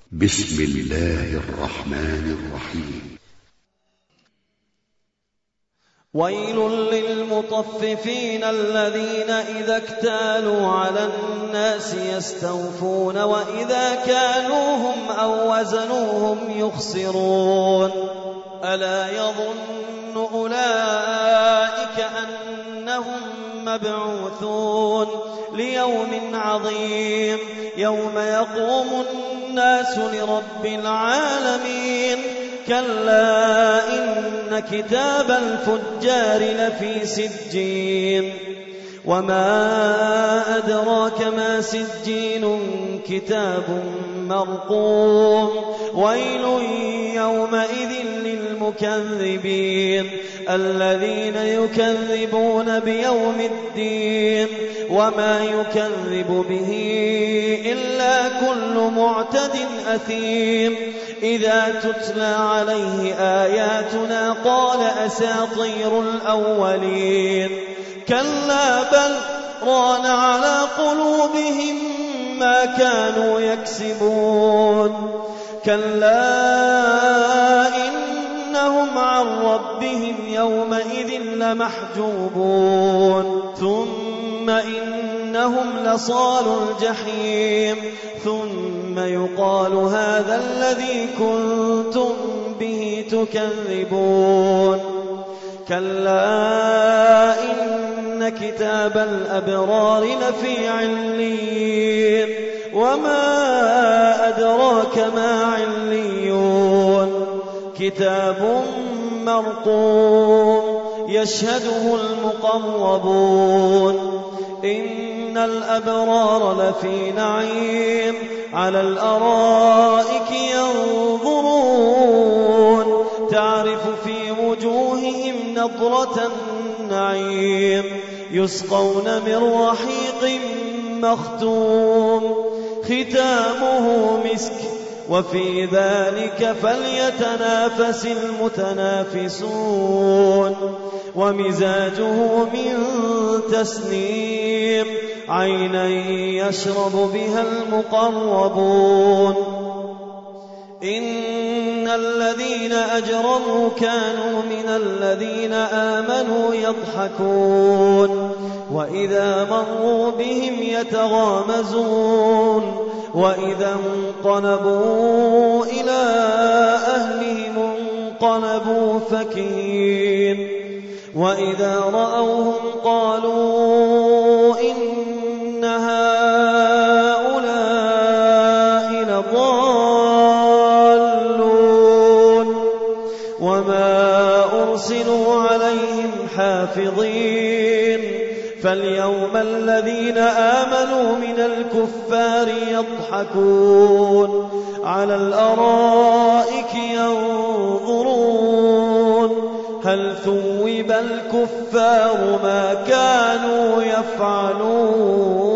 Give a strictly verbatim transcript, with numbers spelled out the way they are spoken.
بسم الله الرحمن الرحيم. ويل للمطففين الذين إذا اكتالوا على الناس يستوفون وإذا كالوهم أو وزنوهم يخسرون. ألا يظن أولئك أنهم مبعوثون ليوم عظيم يوم يقوم الناس لرب العالمين. كلا إن كتاب الفجار لفي سجين وما أدراك ما سجين كتاب مرقوم. ويل يومئذ للمكذبين الذين يكذبون بيوم الدين وما يكذب به إلا كل معتد أثيم. إذا تتلى عليه آياتنا قال أساطير الأولين. كلا بل ران على قلوبهم ما كانوا يكسبون. كلا إنهم عن ربهم يومئذ لمحجوبون. ثم إنهم لصالوا الجحيم ثم يقال هذا الذي كنتم به تكذبون. كلا إن كتاب الأبرار لفي عليين وما أدراك ما عليون. كتاب مرقوم يشهده المقربون. إن الأبرار لفي نعيم على الأرائك ينظرون تعرف في وجوههم نضرة النعيم. يسقون من رحيق مختوم ختامه مسك وفي ذلك فليتنافس المتنافسون. ومزاجه من تسنيم عينا يشرب بها المقربون. إن الذين أجرموا كانوا من الذين آمنوا يضحكون وإذا مروا بهم يتغامزون. وإذا انقلبوا إلى أهلهم انقلبوا فكهين. وإذا رأوهم قالوا إن هؤلاء لضالون وما أرسلوا عليهم حافظين. فاليوم الذين آمنوا من الكفار يضحكون على الأرائك ينظرون هل ثوب الكفار ما كانوا يفعلون.